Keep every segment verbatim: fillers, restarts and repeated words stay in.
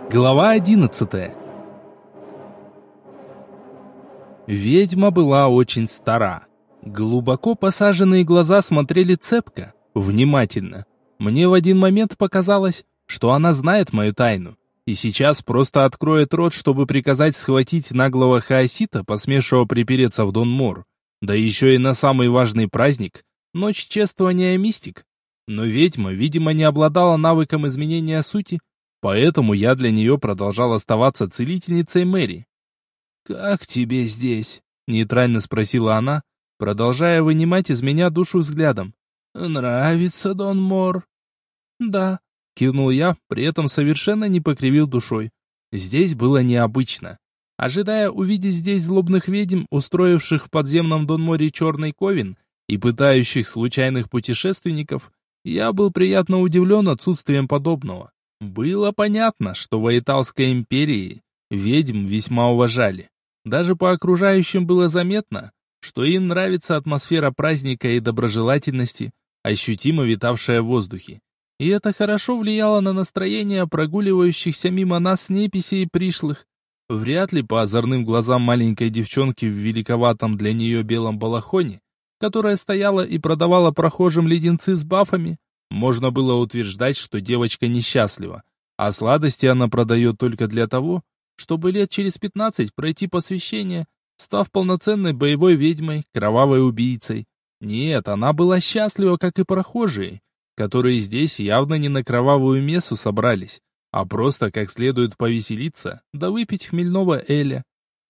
Глава одиннадцатая. Ведьма была очень стара. Глубоко посаженные глаза смотрели цепко, внимательно. Мне в один момент показалось, что она знает мою тайну, и сейчас просто откроет рот, чтобы приказать схватить наглого хаосита, посмевшего припереться в Дон Мор, да еще и на самый важный праздник — ночь чествования мистик. Но ведьма, видимо, не обладала навыком изменения сути, поэтому я для нее продолжал оставаться целительницей Мэри. «Как тебе здесь?» — нейтрально спросила она, продолжая вынимать из меня душу взглядом. «Нравится Дон Мор?» «Да», — кивнул я, при этом совершенно не покривил душой. Здесь было необычно. Ожидая увидеть здесь злобных ведьм, устроивших в подземном Дон Море черный ковен и пытающих случайных путешественников, я был приятно удивлен отсутствием подобного. Было понятно, что в Аэталской империи ведьм весьма уважали. Даже по окружающим было заметно, что им нравится атмосфера праздника и доброжелательности, ощутимо витавшая в воздухе. И это хорошо влияло на настроение прогуливающихся мимо нас неписей и пришлых. Вряд ли по озорным глазам маленькой девчонки в великоватом для нее белом балахоне, которая стояла и продавала прохожим леденцы с бафами, можно было утверждать, что девочка несчастлива, а сладости она продает только для того, чтобы лет через пятнадцать пройти посвящение, став полноценной боевой ведьмой, кровавой убийцей. Нет, она была счастлива, как и прохожие, которые здесь явно не на кровавую мессу собрались, а просто как следует повеселиться, да выпить хмельного эля.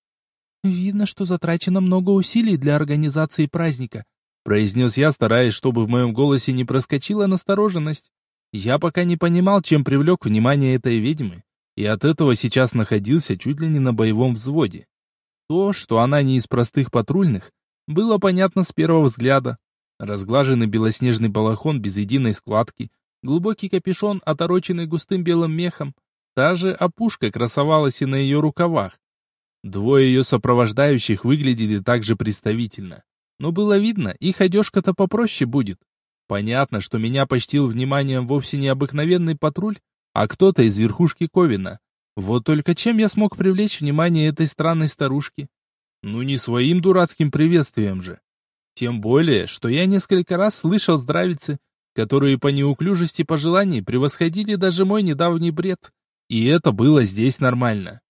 «Видно, что затрачено много усилий для организации праздника», произнес я, стараясь, чтобы в моем голосе не проскочила настороженность. Я пока не понимал, чем привлек внимание этой ведьмы, и от этого сейчас находился чуть ли не на боевом взводе. То, что она не из простых патрульных, было понятно с первого взгляда. Разглаженный белоснежный балахон без единой складки, глубокий капюшон, отороченный густым белым мехом, та же опушка красовалась и на ее рукавах. Двое ее сопровождающих выглядели также представительно. Но было видно, их одежка-то попроще будет. Понятно, что меня почтил вниманием вовсе не обыкновенный патруль, а кто-то из верхушки Ковина. Вот только чем я смог привлечь внимание этой странной старушки? Ну не своим дурацким приветствием же. Тем более, что я несколько раз слышал здравицы, которые по неуклюжести пожеланий превосходили даже мой недавний бред. И это было здесь нормально.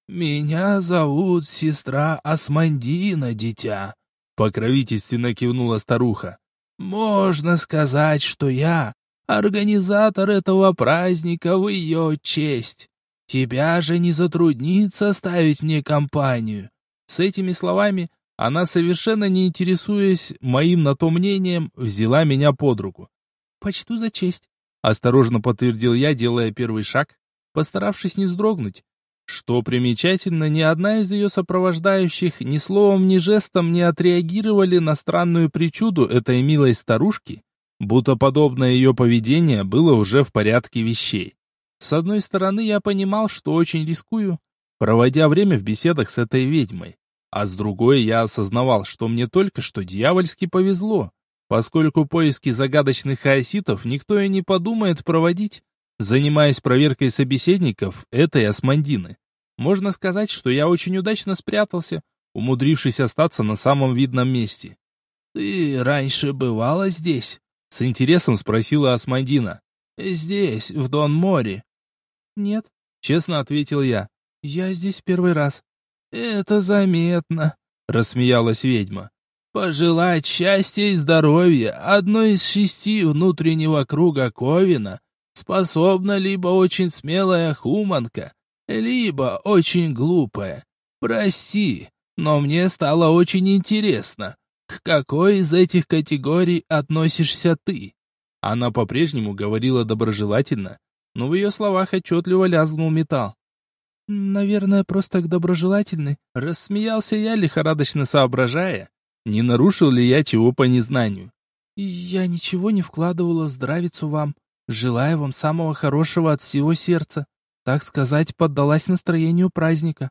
«Меня зовут сестра Асмандина, дитя», — покровительственно кивнула старуха. «Можно сказать, что я организатор этого праздника в ее честь. Тебя же не затруднит составить мне компанию». С этими словами она, совершенно не интересуясь моим на то мнением, взяла меня под руку. «Почту за честь», — осторожно подтвердил я, делая первый шаг, постаравшись не вздрогнуть. Что примечательно, ни одна из ее сопровождающих ни словом, ни жестом не отреагировали на странную причуду этой милой старушки, будто подобное ее поведение было уже в порядке вещей. С одной стороны, я понимал, что очень рискую, проводя время в беседах с этой ведьмой, а с другой я осознавал, что мне только что дьявольски повезло, поскольку поиски загадочных хаоситов никто и не подумает проводить, занимаясь проверкой собеседников этой Асмандины. Можно сказать, что я очень удачно спрятался, умудрившись остаться на самом видном месте. «Ты раньше бывала здесь?» — с интересом спросила Асмандина. «Здесь, в Дон Море?» «Нет», — честно ответил я. «Я здесь первый раз». «Это заметно», — рассмеялась ведьма. «Пожелать счастья и здоровья одной из шести внутреннего круга Ковина способна либо очень смелая хуманка, либо очень глупая. Прости, но мне стало очень интересно, к какой из этих категорий относишься ты?» Она по-прежнему говорила доброжелательно, но в ее словах отчетливо лязгнул металл. «Наверное, просто к доброжелательной», — рассмеялся я, лихорадочно соображая, не нарушил ли я чего по незнанию. «Я ничего не вкладывала в здравицу вам. Желаю вам самого хорошего от всего сердца. Так сказать, поддалась настроению праздника».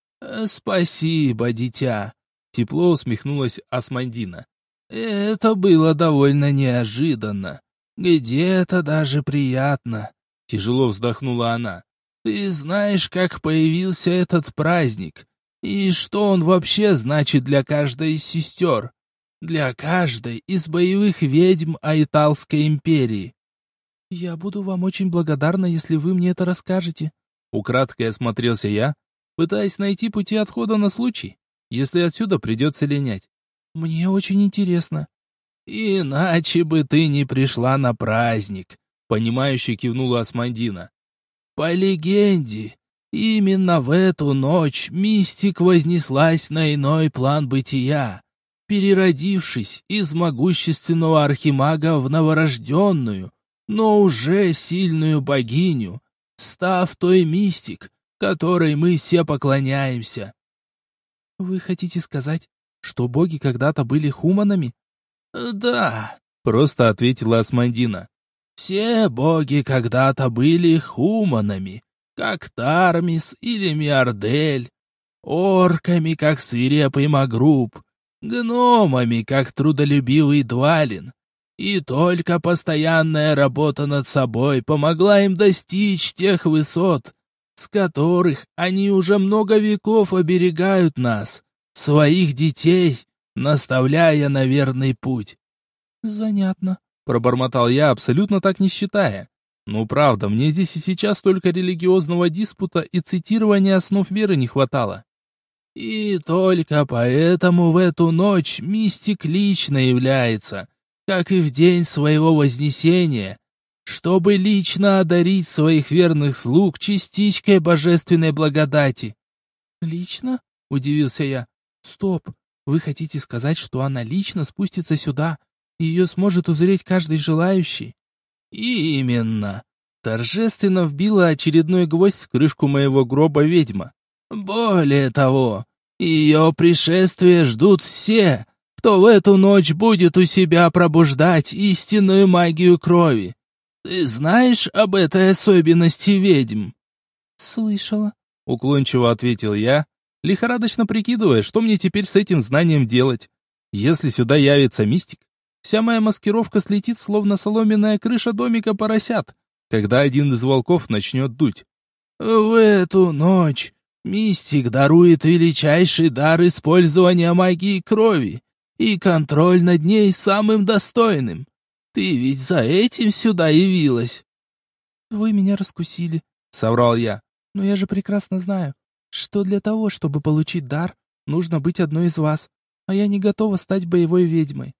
«Спасибо, дитя», — тепло усмехнулась Асмандина. «Это было довольно неожиданно. Где-то даже приятно». Тяжело вздохнула она. Ты знаешь, как появился этот праздник, и что он вообще значит для каждой из сестер, для каждой из боевых ведьм Айталской империи. Я буду вам очень благодарна, если вы мне это расскажете. Украдкой осмотрелся я, пытаясь найти пути отхода на случай, если отсюда придется линять. Мне очень интересно. Иначе бы ты не пришла на праздник, понимающе кивнула Асмандина. По легенде, именно в эту ночь мистик вознеслась на иной план бытия, переродившись из могущественного архимага в новорожденную, но уже сильную богиню, став той мистик, которой мы все поклоняемся. Вы хотите сказать, что боги когда-то были хуманами? Да, просто ответила Асмандина. Все боги когда-то были хуманами, как Тармис или Миардель, орками, как свирепый Магруб, гномами, как трудолюбивый Двалин. И только постоянная работа над собой помогла им достичь тех высот, с которых они уже много веков оберегают нас, своих детей, наставляя на верный путь. Занятно. Пробормотал я, абсолютно так не считая. Ну правда, мне здесь и сейчас только религиозного диспута и цитирования основ веры не хватало. И только поэтому в эту ночь мистик лично является, как и в день своего вознесения, чтобы лично одарить своих верных слуг частичкой божественной благодати. «Лично?» — удивился я. «Стоп, вы хотите сказать, что она лично спустится сюда? Ее сможет узреть каждый желающий?» «Именно!» — торжественно вбила очередной гвоздь в крышку моего гроба ведьма. «Более того, ее пришествие ждут все, кто в эту ночь будет у себя пробуждать истинную магию крови. Ты знаешь об этой особенности ведьм?» «Слышала», — уклончиво ответил я, лихорадочно прикидывая, что мне теперь с этим знанием делать. Если сюда явится мистик, вся моя маскировка слетит, словно соломенная крыша домика поросят, когда один из волков начнет дуть. «В эту ночь мистик дарует величайший дар использования магии крови и контроль над ней самым достойным. Ты ведь за этим сюда явилась?» «Вы меня раскусили», — соврал я. «Но я же прекрасно знаю, что для того, чтобы получить дар, нужно быть одной из вас, а я не готова стать боевой ведьмой».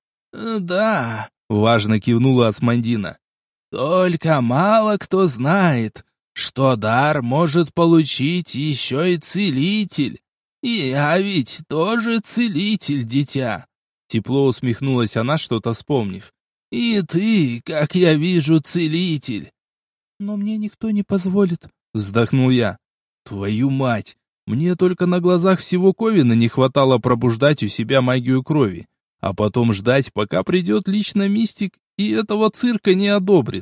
«Да», — важно кивнула Асмандина. «Только мало кто знает, что дар может получить еще и целитель. И я ведь тоже целитель, дитя». Тепло усмехнулась она, что-то вспомнив. «И ты, как я вижу, целитель». «Но мне никто не позволит», — вздохнул я. «Твою мать! Мне только на глазах всего Ковина не хватало пробуждать у себя магию крови, а потом ждать, пока придет лично мистик и этого цирка не одобрит.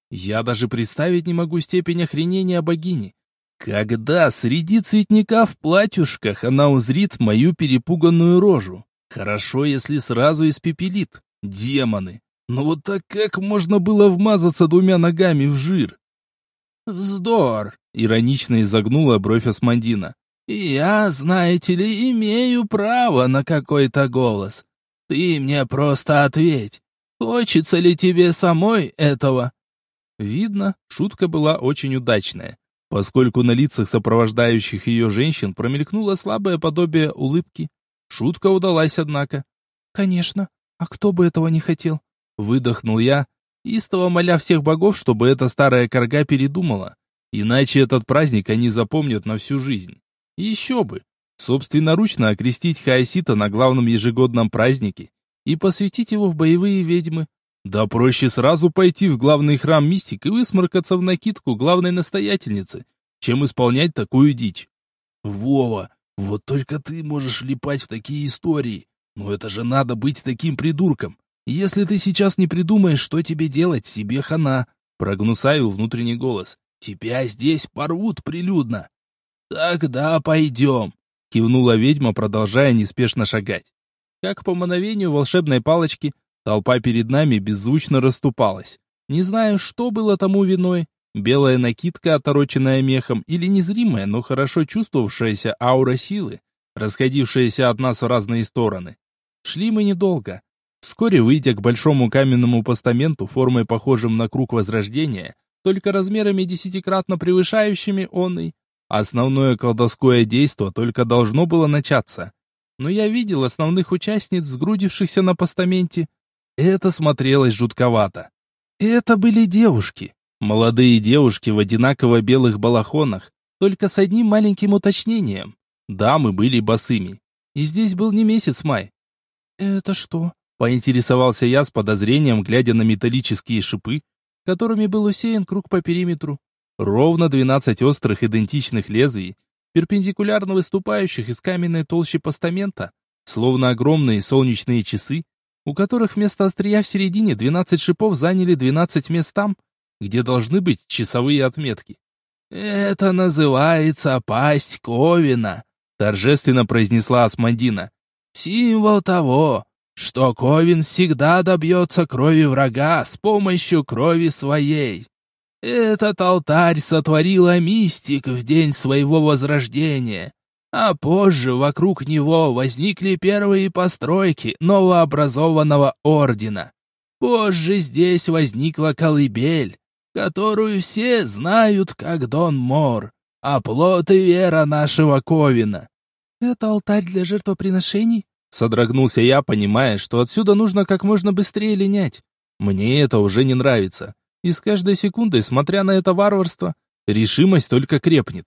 Я даже представить не могу степень охренения богини. Когда среди цветника в платьюшках она узрит мою перепуганную рожу? Хорошо, если сразу испепелит. Демоны! Но вот так как можно было вмазаться двумя ногами в жир?» «Вздор!» — иронично изогнула бровь Асмандина. «Я, знаете ли, имею право на какой-то голос. Ты мне просто ответь, хочется ли тебе самой этого?» Видно, шутка была очень удачная, поскольку на лицах сопровождающих ее женщин промелькнуло слабое подобие улыбки. Шутка удалась, однако. «Конечно, а кто бы этого не хотел?» Выдохнул я, истово моля всех богов, чтобы эта старая корга передумала. Иначе этот праздник они запомнят на всю жизнь. Еще бы! Собственноручно окрестить Хаосита на главном ежегодном празднике и посвятить его в боевые ведьмы. Да проще сразу пойти в главный храм мистик и высморкаться в накидку главной настоятельницы, чем исполнять такую дичь. «Вова, вот только ты можешь влипать в такие истории. Но это же надо быть таким придурком. Если ты сейчас не придумаешь, что тебе делать, себе хана», — прогнусавил внутренний голос. «Тебя здесь порвут прилюдно». «Тогда пойдем», — кивнула ведьма, продолжая неспешно шагать. Как по мановению волшебной палочки, толпа перед нами беззвучно расступалась. Не знаю, что было тому виной, Белая накидка, отороченная мехом, или незримая, но хорошо чувствовавшаяся аура силы, расходившаяся от нас в разные стороны. Шли мы недолго. Вскоре, выйдя к большому каменному постаменту, формой похожим на круг возрождения, только размерами десятикратно превышающими онный, основное колдовское действо только должно было начаться. Но я видел основных участниц, сгрудившихся на постаменте. Это смотрелось жутковато. Это были девушки. Молодые девушки в одинаково белых балахонах, только с одним маленьким уточнением. Дамы были босыми. И здесь был не месяц май. «Это что?» — поинтересовался я с подозрением, глядя на металлические шипы, которыми был усеян круг по периметру. Ровно двенадцать острых идентичных лезвий, перпендикулярно выступающих из каменной толщи постамента, словно огромные солнечные часы, у которых вместо острия в середине двенадцать шипов заняли двенадцать мест там, где должны быть часовые отметки. «Это называется пасть Ковина», — торжественно произнесла Асмодина. «Символ того, что Ковин всегда добьется крови врага с помощью крови своей. Этот алтарь сотворила мистик в день своего возрождения, а позже вокруг него возникли первые постройки новообразованного ордена. Позже здесь возникла колыбель, которую все знают как Дон Мор, оплот и вера нашего Ковина». «Это алтарь для жертвоприношений?» Содрогнулся я, понимая, что отсюда нужно как можно быстрее линять. Мне это уже не нравится. И с каждой секундой, смотря на это варварство, решимость только крепнет.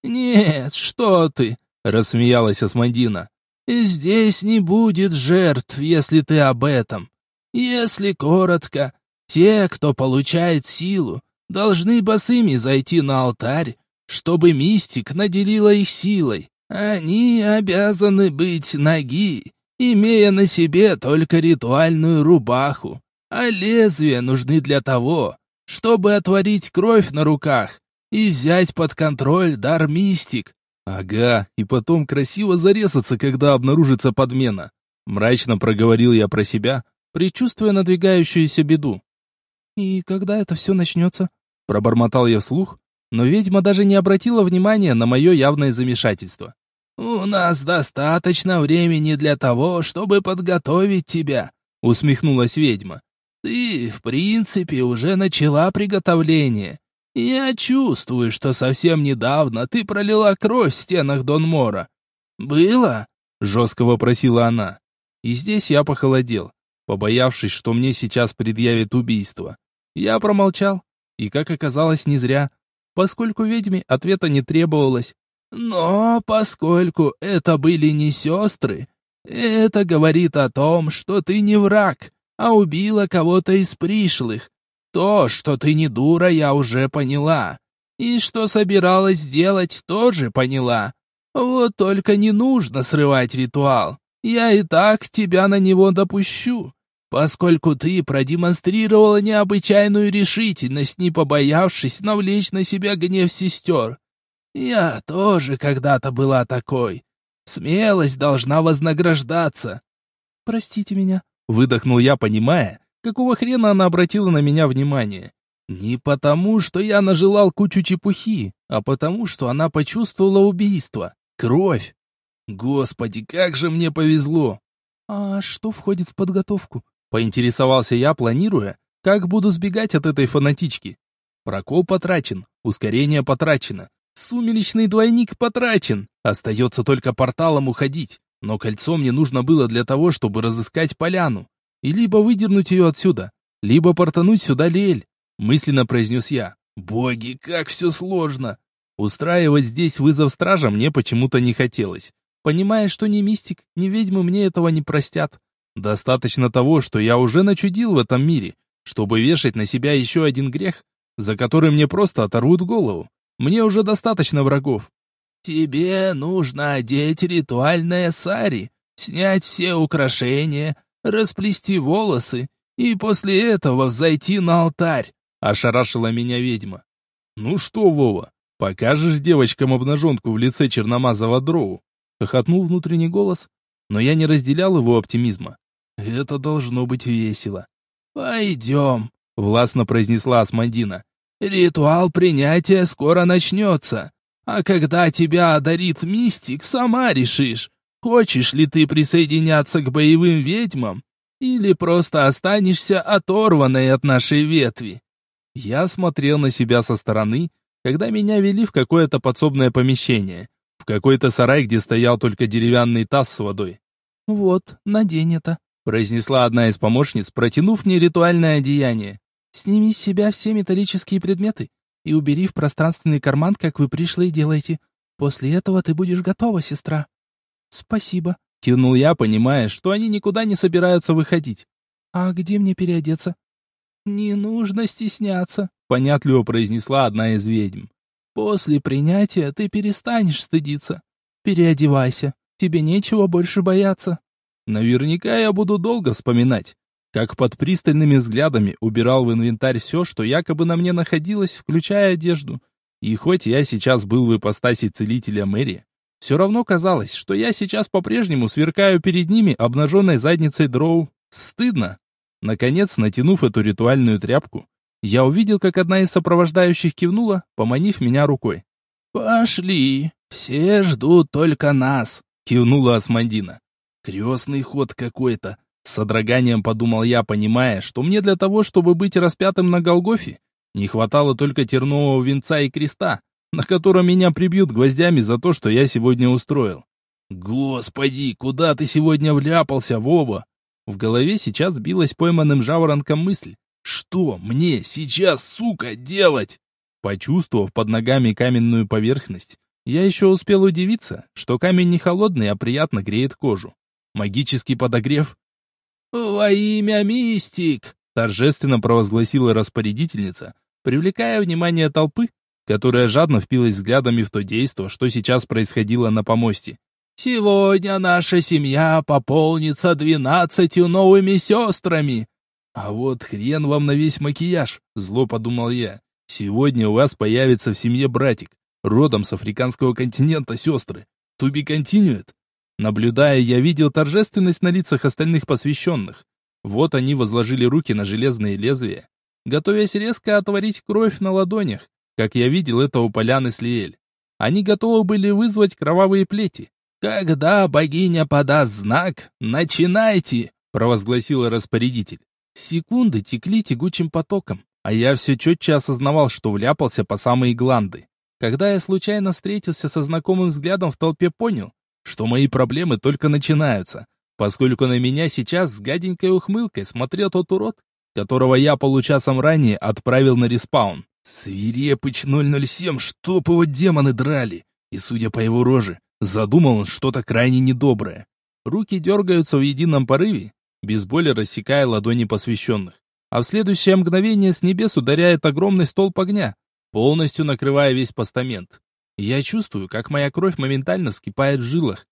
«Нет, что ты!» — рассмеялась Асмодина. «Здесь не будет жертв, если ты об этом. Если коротко, те, кто получает силу, должны босыми зайти на алтарь, чтобы мистик наделила их силой. Они обязаны быть наги, имея на себе только ритуальную рубаху, а лезвия нужны для того, чтобы отварить кровь на руках и взять под контроль дар мистик». «Ага, и потом красиво зарезаться, когда обнаружится подмена», — мрачно проговорил я про себя, предчувствуя надвигающуюся беду. «И когда это все начнется?» — пробормотал я вслух, но ведьма даже не обратила внимания на мое явное замешательство. «У нас достаточно времени для того, чтобы подготовить тебя», — усмехнулась ведьма. «Ты, в принципе, уже начала приготовление. Я чувствую, что совсем недавно ты пролила кровь в стенах Дон Мора». «Было?» — жестко вопросила она. И здесь я похолодел, побоявшись, что мне сейчас предъявят убийство. Я промолчал, и, как оказалось, не зря, поскольку ведьме ответа не требовалось. «Но поскольку это были не сестры, это говорит о том, что ты не враг, а убила кого-то из пришлых. То, что ты не дура, я уже поняла. И что собиралась сделать, тоже поняла. Вот только не нужно срывать ритуал. Я и так тебя на него допущу, поскольку ты продемонстрировала необычайную решительность, не побоявшись навлечь на себя гнев сестер. Я тоже когда-то была такой. Смелость должна вознаграждаться». «Простите меня», — выдохнул я, понимая, какого хрена она обратила на меня внимание. Не потому, что я нажелал кучу чепухи, а потому, что она почувствовала убийство. Кровь. Господи, как же мне повезло. «А что входит в подготовку?» — поинтересовался я, планируя, как буду сбегать от этой фанатички. Прокол потрачен, ускорение потрачено. Сумеречный двойник потрачен. Остается только порталом уходить. Но кольцо мне нужно было для того, чтобы разыскать поляну. И либо выдернуть ее отсюда, либо портануть сюда Лель. Мысленно произнес я. Боги, как все сложно. Устраивать здесь вызов стража мне почему-то не хотелось. Понимая, что ни мистик, ни ведьмы мне этого не простят. Достаточно того, что я уже начудил в этом мире, чтобы вешать на себя еще один грех, за который мне просто оторвут голову. Мне уже достаточно врагов. «Тебе нужно одеть ритуальное сари, снять все украшения, расплести волосы и после этого взойти на алтарь», — ошарашила меня ведьма. «Ну что, Вова, покажешь девочкам обнаженку в лице черномазого дроу?» — хохотнул внутренний голос, но я не разделял его оптимизма. «Это должно быть весело». «Пойдем», — властно произнесла Асмодина. Ритуал принятия скоро начнется. А когда тебя одарит мистик, сама решишь, хочешь ли ты присоединяться к боевым ведьмам, или просто останешься оторванной от нашей ветви. Я смотрел на себя со стороны, когда меня вели в какое-то подсобное помещение, в какой-то сарай, где стоял только деревянный таз с водой. «Вот, надень это», — произнесла одна из помощниц, протянув мне ритуальное одеяние. «Сними с себя все металлические предметы и убери в пространственный карман, как вы пришлые делаете. После этого ты будешь готова, сестра». «Спасибо», — кивнул я, понимая, что они никуда не собираются выходить. «А где мне переодеться?» «Не нужно стесняться», — понятливо произнесла одна из ведьм. «После принятия ты перестанешь стыдиться. Переодевайся, тебе нечего больше бояться». Наверняка я буду долго вспоминать, как под пристальными взглядами убирал в инвентарь все, что якобы на мне находилось, включая одежду. И хоть я сейчас был в ипостаси целителя Мэри, все равно казалось, что я сейчас по-прежнему сверкаю перед ними обнаженной задницей дроу. Стыдно. Наконец, натянув эту ритуальную тряпку, я увидел, как одна из сопровождающих кивнула, поманив меня рукой. «Пошли, все ждут только нас», — кивнула Асмандина. «Крестный ход какой-то», — с содроганием подумал я, понимая, что мне для того, чтобы быть распятым на Голгофе, не хватало только тернового венца и креста, на котором меня прибьют гвоздями за то, что я сегодня устроил. «Господи, куда ты сегодня вляпался, Вова?» В голове сейчас билась пойманным жаворонком мысль. «Что мне сейчас, сука, делать?» Почувствовав под ногами каменную поверхность, я еще успел удивиться, что камень не холодный, а приятно греет кожу. Магический подогрев. «Во имя мистик!» — торжественно провозгласила распорядительница, привлекая внимание толпы, которая жадно впилась взглядами в то действо, что сейчас происходило на помосте. «Сегодня наша семья пополнится двенадцатью новыми сестрами!» «А вот хрен вам на весь макияж!» — зло подумал я. «Сегодня у вас появится в семье братик, родом с африканского континента сестры. To be continued!» Наблюдая, я видел торжественность на лицах остальных посвященных. Вот они возложили руки на железные лезвия, готовясь резко отварить кровь на ладонях, как я видел это у поляны Слиэль. Они готовы были вызвать кровавые плети. «Когда богиня подаст знак, начинайте!» — провозгласила распорядитель. Секунды текли тягучим потоком, а я все четче осознавал, что вляпался по самые гланды. Когда я случайно встретился со знакомым взглядом в толпе, понял, что мои проблемы только начинаются, поскольку на меня сейчас с гаденькой ухмылкой смотрел тот урод, которого я получасом ранее отправил на респаун. Свирепыч ноль ноль семь, чтоб его демоны драли, и, судя по его роже, задумал он что-то крайне недоброе. Руки дергаются в едином порыве, без боли рассекая ладони посвященных. А в следующее мгновение с небес ударяет огромный столб огня, полностью накрывая весь постамент. Я чувствую, как моя кровь моментально вскипает в жилах.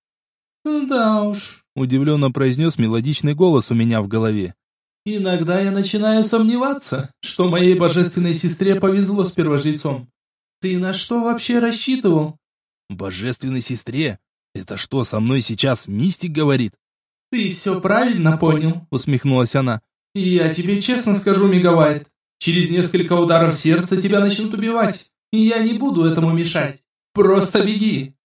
«Да уж», — удивленно произнес мелодичный голос у меня в голове. «Иногда я начинаю сомневаться, что моей божественной сестре повезло с первожрецом. Ты на что вообще рассчитывал?» «Божественной сестре? Это что, со мной сейчас мистик говорит?» «Ты все правильно понял», — усмехнулась она. «Я тебе честно скажу, Мегавайт, через несколько ударов сердца тебя начнут убивать, и я не буду этому мешать. Просто беги!»